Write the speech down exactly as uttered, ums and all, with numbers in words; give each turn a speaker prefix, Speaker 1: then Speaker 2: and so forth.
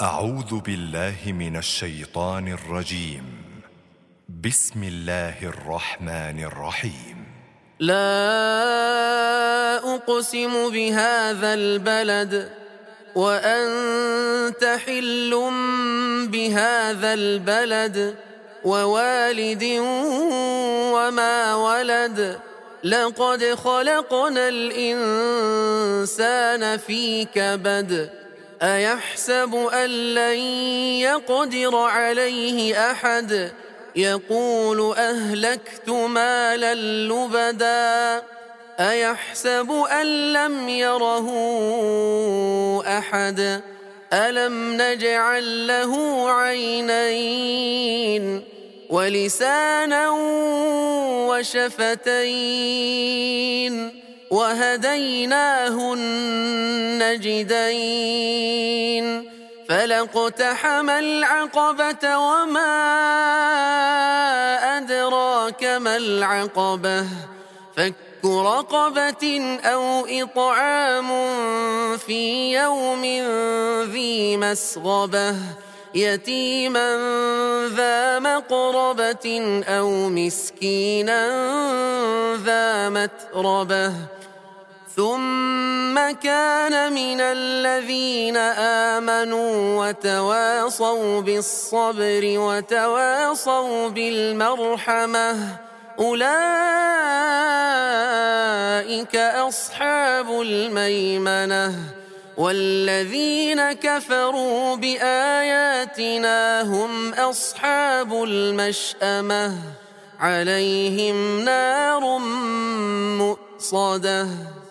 Speaker 1: أعوذ بالله من الشيطان الرجيم. بسم الله الرحمن الرحيم.
Speaker 2: لا أقسم بهذا البلد وأنت حل بهذا البلد ووالد وما ولد لقد خلقنا الإنسان في كبد أيحسب أن لن يقدر عليه أحد يقول أهلكت مالا لبدا أيحسب أن لم يره أحد ألم نجعل له عينين ولسانا وشفتين وهديناه النجدين فلاقتحم العقبة وما أدراك ما العقبة فك رقبة أو إطعام في يوم ذي مسغبة يتيما ذا مقربة أو مسكينا ذا متربة ثم كان من الذين آمنوا وتواصوا بالصبر وتواصوا بالمرحمة أولئك أصحاب الميمنة والذين كفروا بآياتنا هم أصحاب المشأمة عليهم نار مؤصدة.